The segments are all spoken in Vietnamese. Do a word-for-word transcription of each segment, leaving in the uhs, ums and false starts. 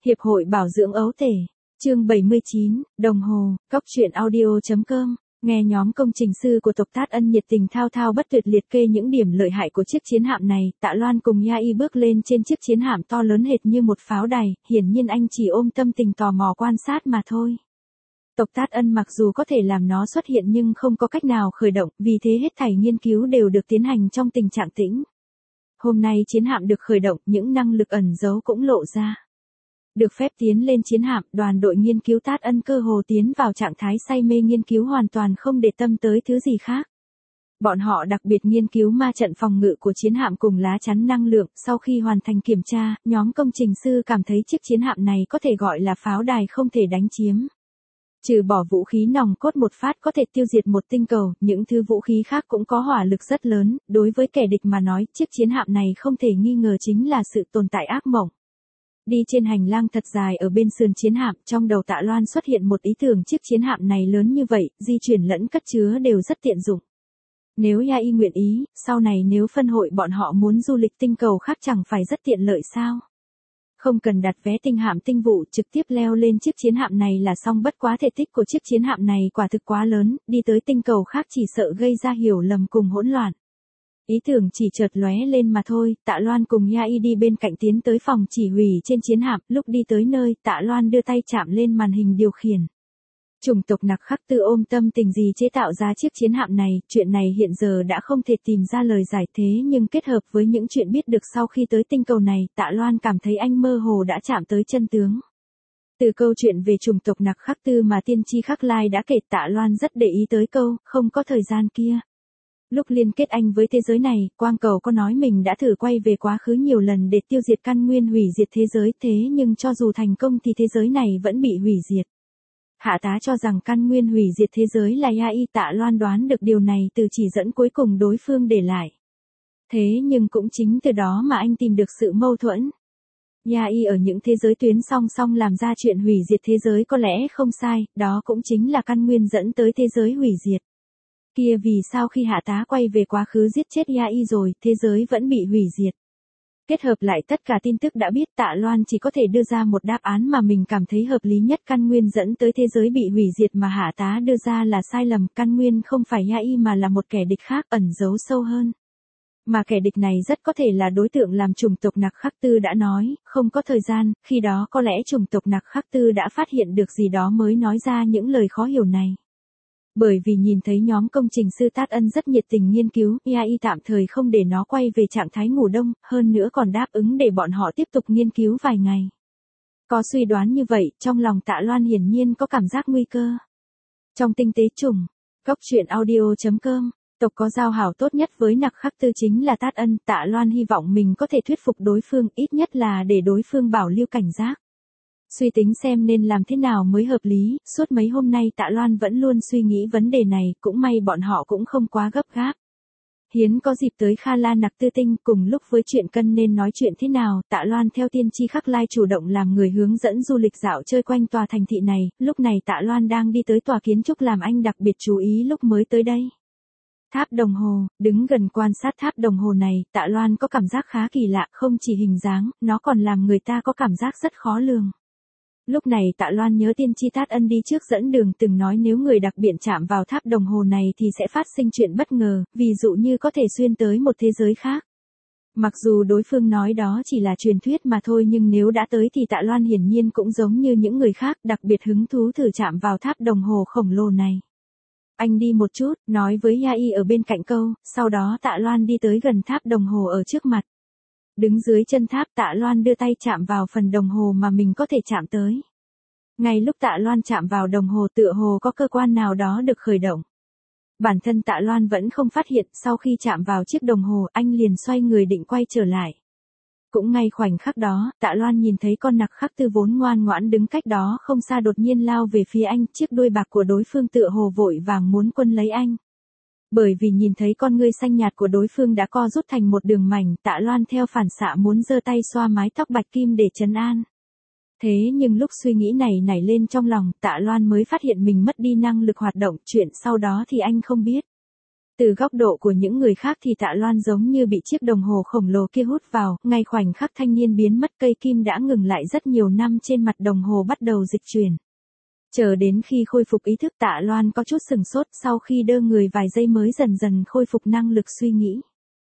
Hiệp hội Bảo dưỡng ấu tể. Chương bảy mươi chín, đồng hồ, cóc truyện audio.com. Nghe nhóm công trình sư của tộc Tát Ân nhiệt tình thao thao bất tuyệt liệt kê những điểm lợi hại của chiếc chiến hạm này, Tạ Loan cùng Yai bước lên trên chiếc chiến hạm to lớn hệt như một pháo đài, hiển nhiên anh chỉ ôm tâm tình tò mò quan sát mà thôi. Tộc Tát Ân mặc dù có thể làm nó xuất hiện nhưng không có cách nào khởi động, vì thế hết thảy nghiên cứu đều được tiến hành trong tình trạng tĩnh. Hôm nay chiến hạm được khởi động, những năng lực ẩn giấu cũng lộ ra. Được phép tiến lên chiến hạm, đoàn đội nghiên cứu Tát Ân cơ hồ tiến vào trạng thái say mê nghiên cứu hoàn toàn không để tâm tới thứ gì khác. Bọn họ đặc biệt nghiên cứu ma trận phòng ngự của chiến hạm cùng lá chắn năng lượng, sau khi hoàn thành kiểm tra, nhóm công trình sư cảm thấy chiếc chiến hạm này có thể gọi là pháo đài không thể đánh chiếm. Trừ bỏ vũ khí nòng cốt một phát có thể tiêu diệt một tinh cầu, những thứ vũ khí khác cũng có hỏa lực rất lớn, đối với kẻ địch mà nói, chiếc chiến hạm này không thể nghi ngờ chính là sự tồn tại ác mộng. Đi trên hành lang thật dài ở bên sườn chiến hạm, trong đầu Tạ Loan xuất hiện một ý tưởng chiếc chiến hạm này lớn như vậy, di chuyển lẫn cất chứa đều rất tiện dụng. Nếu Yai nguyện ý, sau này nếu phân hội bọn họ muốn du lịch tinh cầu khác chẳng phải rất tiện lợi sao? Không cần đặt vé tinh hạm tinh vụ, trực tiếp leo lên chiếc chiến hạm này là xong, bất quá thể tích của chiếc chiến hạm này quả thực quá lớn, đi tới tinh cầu khác chỉ sợ gây ra hiểu lầm cùng hỗn loạn. Ý tưởng chỉ chợt lóe lên mà thôi, Tạ Loan cùng Yai đi bên cạnh tiến tới phòng chỉ huy trên chiến hạm, lúc đi tới nơi, Tạ Loan đưa tay chạm lên màn hình điều khiển. Chủng tộc Nặc Khắc Tư ôm tâm tình gì chế tạo ra chiếc chiến hạm này, chuyện này hiện giờ đã không thể tìm ra lời giải thế, nhưng kết hợp với những chuyện biết được sau khi tới tinh cầu này, Tạ Loan cảm thấy anh mơ hồ đã chạm tới chân tướng. Từ câu chuyện về chủng tộc Nặc Khắc Tư mà tiên tri Khắc Lai đã kể, Tạ Loan rất để ý tới câu, không có thời gian kia. Lúc liên kết anh với thế giới này, Quang Cầu có nói mình đã thử quay về quá khứ nhiều lần để tiêu diệt căn nguyên hủy diệt thế giới, thế nhưng cho dù thành công thì thế giới này vẫn bị hủy diệt. Hạ tá cho rằng căn nguyên hủy diệt thế giới là Yai, Tạ Loan đoán được điều này từ chỉ dẫn cuối cùng đối phương để lại. Thế nhưng cũng chính từ đó mà anh tìm được sự mâu thuẫn. Yai ở những thế giới tuyến song song làm ra chuyện hủy diệt thế giới có lẽ không sai, đó cũng chính là căn nguyên dẫn tới thế giới hủy diệt. Kia vì sao khi hạ tá quay về quá khứ giết chết Yai rồi, thế giới vẫn bị hủy diệt. Kết hợp lại tất cả tin tức đã biết, Tạ Loan chỉ có thể đưa ra một đáp án mà mình cảm thấy hợp lý nhất, căn nguyên dẫn tới thế giới bị hủy diệt mà hạ tá đưa ra là sai lầm, căn nguyên không phải Yai mà là một kẻ địch khác ẩn giấu sâu hơn. Mà kẻ địch này rất có thể là đối tượng làm chủng tộc Nặc Khắc Tư đã nói, không có thời gian, khi đó có lẽ chủng tộc Nặc Khắc Tư đã phát hiện được gì đó mới nói ra những lời khó hiểu này. Bởi vì nhìn thấy nhóm công trình sư Tát Ân rất nhiệt tình nghiên cứu, Yai tạm thời không để nó quay về trạng thái ngủ đông, hơn nữa còn đáp ứng để bọn họ tiếp tục nghiên cứu vài ngày. Có suy đoán như vậy, trong lòng Tạ Loan hiển nhiên có cảm giác nguy cơ. Trong tinh tế chủng, cóc truyện audio.com, tộc có giao hảo tốt nhất với Nặc Khắc Tư chính là Tát Ân, Tạ Loan hy vọng mình có thể thuyết phục đối phương, ít nhất là để đối phương bảo lưu cảnh giác. Suy tính xem nên làm thế nào mới hợp lý, suốt mấy hôm nay Tạ Loan vẫn luôn suy nghĩ vấn đề này, cũng may bọn họ cũng không quá gấp gáp. Hiến có dịp tới Kha La Nặc Tư Tinh, cùng lúc với chuyện cân nên nói chuyện thế nào, Tạ Loan theo tiên tri Khắc Lai chủ động làm người hướng dẫn du lịch dạo chơi quanh tòa thành thị này, lúc này Tạ Loan đang đi tới tòa kiến trúc làm anh đặc biệt chú ý lúc mới tới đây. Tháp đồng hồ, đứng gần quan sát tháp đồng hồ này, Tạ Loan có cảm giác khá kỳ lạ, không chỉ hình dáng, nó còn làm người ta có cảm giác rất khó lường. Lúc này Tạ Loan nhớ tiên tri Tát Ân đi trước dẫn đường từng nói nếu người đặc biệt chạm vào tháp đồng hồ này thì sẽ phát sinh chuyện bất ngờ, ví dụ như có thể xuyên tới một thế giới khác. Mặc dù đối phương nói đó chỉ là truyền thuyết mà thôi, nhưng nếu đã tới thì Tạ Loan hiển nhiên cũng giống như những người khác, đặc biệt hứng thú thử chạm vào tháp đồng hồ khổng lồ này. Anh đi một chút, nói với Yai ở bên cạnh câu, sau đó Tạ Loan đi tới gần tháp đồng hồ ở trước mặt. Đứng dưới chân tháp, Tạ Loan đưa tay chạm vào phần đồng hồ mà mình có thể chạm tới. Ngay lúc Tạ Loan chạm vào đồng hồ tựa hồ có cơ quan nào đó được khởi động. Bản thân Tạ Loan vẫn không phát hiện, sau khi chạm vào chiếc đồng hồ anh liền xoay người định quay trở lại. Cũng ngay khoảnh khắc đó, Tạ Loan nhìn thấy con Nặc Khắc Tư vốn ngoan ngoãn đứng cách đó không xa đột nhiên lao về phía anh, chiếc đuôi bạc của đối phương tựa hồ vội vàng muốn quân lấy anh. Bởi vì nhìn thấy con ngươi xanh nhạt của đối phương đã co rút thành một đường mảnh, Tạ Loan theo phản xạ muốn giơ tay xoa mái tóc bạch kim để trấn an. Thế nhưng lúc suy nghĩ này nảy lên trong lòng, Tạ Loan mới phát hiện mình mất đi năng lực hoạt động, chuyện sau đó thì anh không biết. Từ góc độ của những người khác thì Tạ Loan giống như bị chiếc đồng hồ khổng lồ kia hút vào, ngay khoảnh khắc thanh niên biến mất cây kim đã ngừng lại rất nhiều năm trên mặt đồng hồ bắt đầu dịch chuyển. Chờ đến khi khôi phục ý thức Tạ Loan có chút sừng sốt sau khi đơ người vài giây mới dần dần khôi phục năng lực suy nghĩ.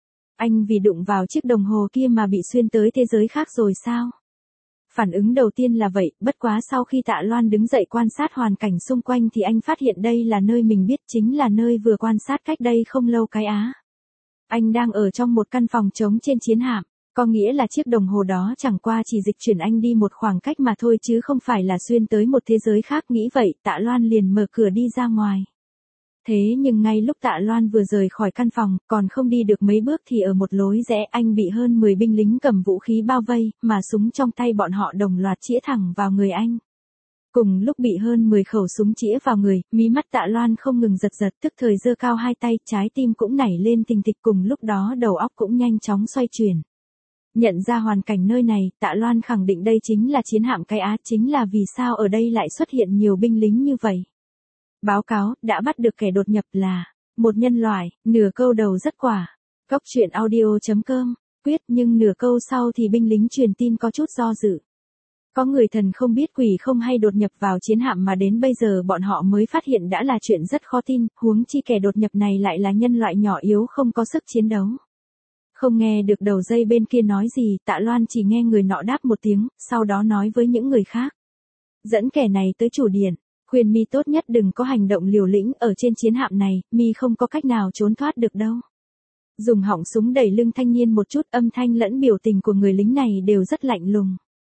Anh vì đụng vào chiếc đồng hồ kia mà bị xuyên tới thế giới khác rồi sao? Phản ứng đầu tiên là vậy, bất quá sau khi Tạ Loan đứng dậy quan sát hoàn cảnh xung quanh thì anh phát hiện đây là nơi mình biết chính là nơi vừa quan sát cách đây không lâu cái á. Anh đang ở trong một căn phòng trống trên chiến hạm, có nghĩa là chiếc đồng hồ đó chẳng qua chỉ dịch chuyển anh đi một khoảng cách mà thôi chứ không phải là xuyên tới một thế giới khác. Nghĩ vậy Tạ Loan liền mở cửa đi ra ngoài. Thế nhưng ngay lúc Tạ Loan vừa rời khỏi căn phòng, còn không đi được mấy bước thì ở một lối rẽ anh bị hơn mười binh lính cầm vũ khí bao vây, mà súng trong tay bọn họ đồng loạt chĩa thẳng vào người anh. Cùng lúc bị hơn mười khẩu súng chĩa vào người, mí mắt Tạ Loan không ngừng giật giật, tức thời giơ cao hai tay, trái tim cũng nảy lên thình thịch, cùng lúc đó đầu óc cũng nhanh chóng xoay chuyển. Nhận ra hoàn cảnh nơi này, Tạ Loan khẳng định đây chính là chiến hạm cái á, chính là vì sao ở đây lại xuất hiện nhiều binh lính như vậy. Báo cáo, đã bắt được kẻ đột nhập là một nhân loại, nửa câu đầu rất quả. Cốc truyện audio chấm com, quyết, nhưng nửa câu sau thì binh lính truyền tin có chút do dự. Có người thần không biết quỷ không hay đột nhập vào chiến hạm mà đến bây giờ bọn họ mới phát hiện đã là chuyện rất khó tin, huống chi kẻ đột nhập này lại là nhân loại nhỏ yếu không có sức chiến đấu. Không nghe được đầu dây bên kia nói gì, Tạ Loan chỉ nghe người nọ đáp một tiếng, sau đó nói với những người khác. Dẫn kẻ này tới chủ điện. Khuyên mi tốt nhất đừng có hành động liều lĩnh ở trên chiến hạm này, mi không có cách nào trốn thoát được đâu. Dùng họng súng đẩy lưng thanh niên một chút, âm thanh lẫn biểu tình của người lính này đều rất lạnh lùng.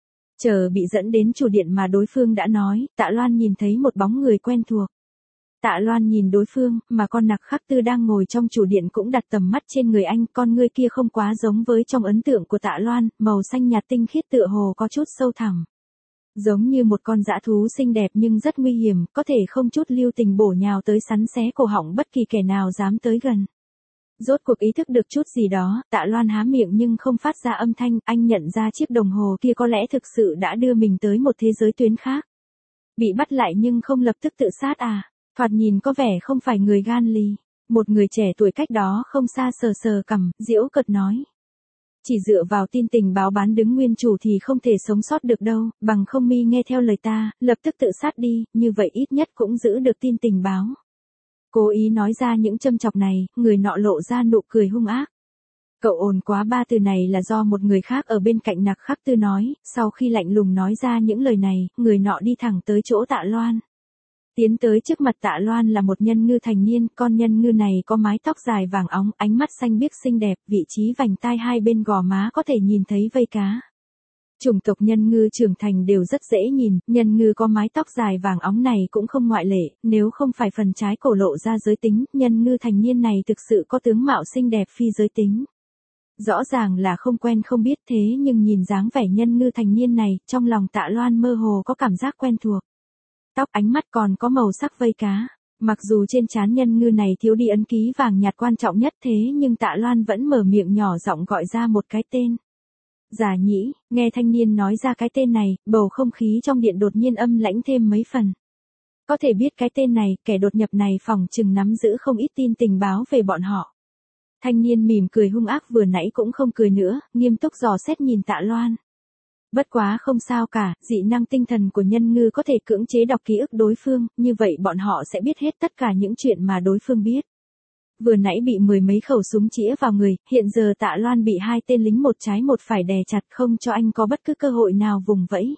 Chờ bị dẫn đến chủ điện mà đối phương đã nói, Tạ Loan nhìn thấy một bóng người quen thuộc. Tạ Loan nhìn đối phương, mà con nặc khắc tư đang ngồi trong chủ điện cũng đặt tầm mắt trên người anh, con người kia không quá giống với trong ấn tượng của Tạ Loan, màu xanh nhạt tinh khiết tựa hồ có chút sâu thẳm. Giống như một con dã thú xinh đẹp nhưng rất nguy hiểm, có thể không chút lưu tình bổ nhào tới sắn xé cổ họng bất kỳ kẻ nào dám tới gần. Rốt cuộc ý thức được chút gì đó, Tạ Loan há miệng nhưng không phát ra âm thanh, anh nhận ra chiếc đồng hồ kia có lẽ thực sự đã đưa mình tới một thế giới tuyến khác. Bị bắt lại nhưng không lập tức tự sát à, thoạt nhìn có vẻ không phải người gan lì. Một người trẻ tuổi cách đó không xa sờ sờ cằm, giễu cợt nói. Chỉ dựa vào tin tình báo bán đứng nguyên chủ thì không thể sống sót được đâu, bằng không mi nghe theo lời ta, lập tức tự sát đi, như vậy ít nhất cũng giữ được tin tình báo. Cố ý nói ra những châm chọc này, người nọ lộ ra nụ cười hung ác. Cậu ồn quá, ba từ này là do một người khác ở bên cạnh nặc khắc tư nói, sau khi lạnh lùng nói ra những lời này, người nọ đi thẳng tới chỗ Tạ Loan. Tiến tới trước mặt Tạ Loan là một nhân ngư thành niên, con nhân ngư này có mái tóc dài vàng óng, ánh mắt xanh biếc xinh đẹp, vị trí vành tai hai bên gò má có thể nhìn thấy vây cá. Chủng tộc nhân ngư trưởng thành đều rất dễ nhìn, nhân ngư có mái tóc dài vàng óng này cũng không ngoại lệ, nếu không phải phần trái cổ lộ ra giới tính, nhân ngư thành niên này thực sự có tướng mạo xinh đẹp phi giới tính. Rõ ràng là không quen không biết thế nhưng nhìn dáng vẻ nhân ngư thành niên này, trong lòng Tạ Loan mơ hồ có cảm giác quen thuộc. Tóc, ánh mắt còn có màu sắc vây cá. Mặc dù trên trán nhân ngư này thiếu đi ấn ký vàng nhạt quan trọng nhất thế nhưng Tạ Loan vẫn mở miệng nhỏ giọng gọi ra một cái tên. Giả Nhĩ, nghe thanh niên nói ra cái tên này, bầu không khí trong điện đột nhiên âm lãnh thêm mấy phần. Có thể biết cái tên này, kẻ đột nhập này phỏng chừng nắm giữ không ít tin tình báo về bọn họ. Thanh niên mỉm cười hung ác vừa nãy cũng không cười nữa, nghiêm túc dò xét nhìn Tạ Loan. Bất quá không sao cả, dị năng tinh thần của nhân ngư có thể cưỡng chế đọc ký ức đối phương, như vậy bọn họ sẽ biết hết tất cả những chuyện mà đối phương biết. Vừa nãy bị mười mấy khẩu súng chĩa vào người, hiện giờ Tạ Loan bị hai tên lính một trái một phải đè chặt không cho anh có bất cứ cơ hội nào vùng vẫy.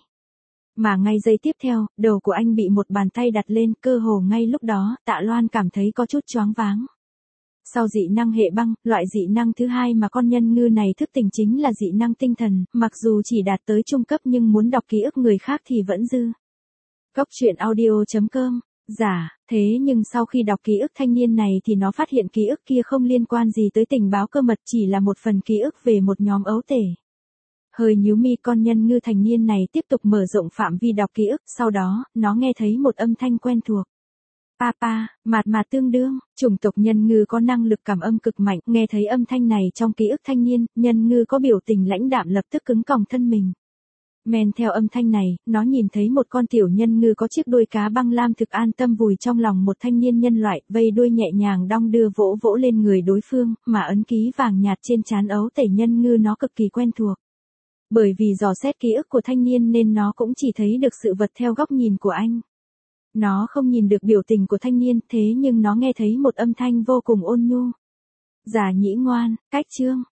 Mà ngay giây tiếp theo, đầu của anh bị một bàn tay đặt lên, cơ hồ ngay lúc đó, Tạ Loan cảm thấy có chút choáng váng. Sau dị năng hệ băng, loại dị năng thứ hai mà con nhân ngư này thức tỉnh chính là dị năng tinh thần, mặc dù chỉ đạt tới trung cấp nhưng muốn đọc ký ức người khác thì vẫn dư. Cốc truyện audio chấm com, giả, thế nhưng sau khi đọc ký ức thanh niên này thì nó phát hiện ký ức kia không liên quan gì tới tình báo cơ mật, chỉ là một phần ký ức về một nhóm ấu tể. Hơi nhíu mi, con nhân ngư thành niên này tiếp tục mở rộng phạm vi đọc ký ức, sau đó, nó nghe thấy một âm thanh quen thuộc. Papa, mạt mạt tương đương, chủng tộc nhân ngư có năng lực cảm âm cực mạnh, nghe thấy âm thanh này trong ký ức thanh niên, nhân ngư có biểu tình lãnh đạm lập tức cứng còng thân mình. Men theo âm thanh này, nó nhìn thấy một con tiểu nhân ngư có chiếc đuôi cá băng lam thực an tâm vùi trong lòng một thanh niên nhân loại, vây đuôi nhẹ nhàng đong đưa vỗ vỗ lên người đối phương, mà ấn ký vàng nhạt trên trán ấu tể nhân ngư nó cực kỳ quen thuộc. Bởi vì dò xét ký ức của thanh niên nên nó cũng chỉ thấy được sự vật theo góc nhìn của anh. Nó không nhìn được biểu tình của thanh niên, thế nhưng nó nghe thấy một âm thanh vô cùng ôn nhu. Giả nhĩ ngoan, cách chương.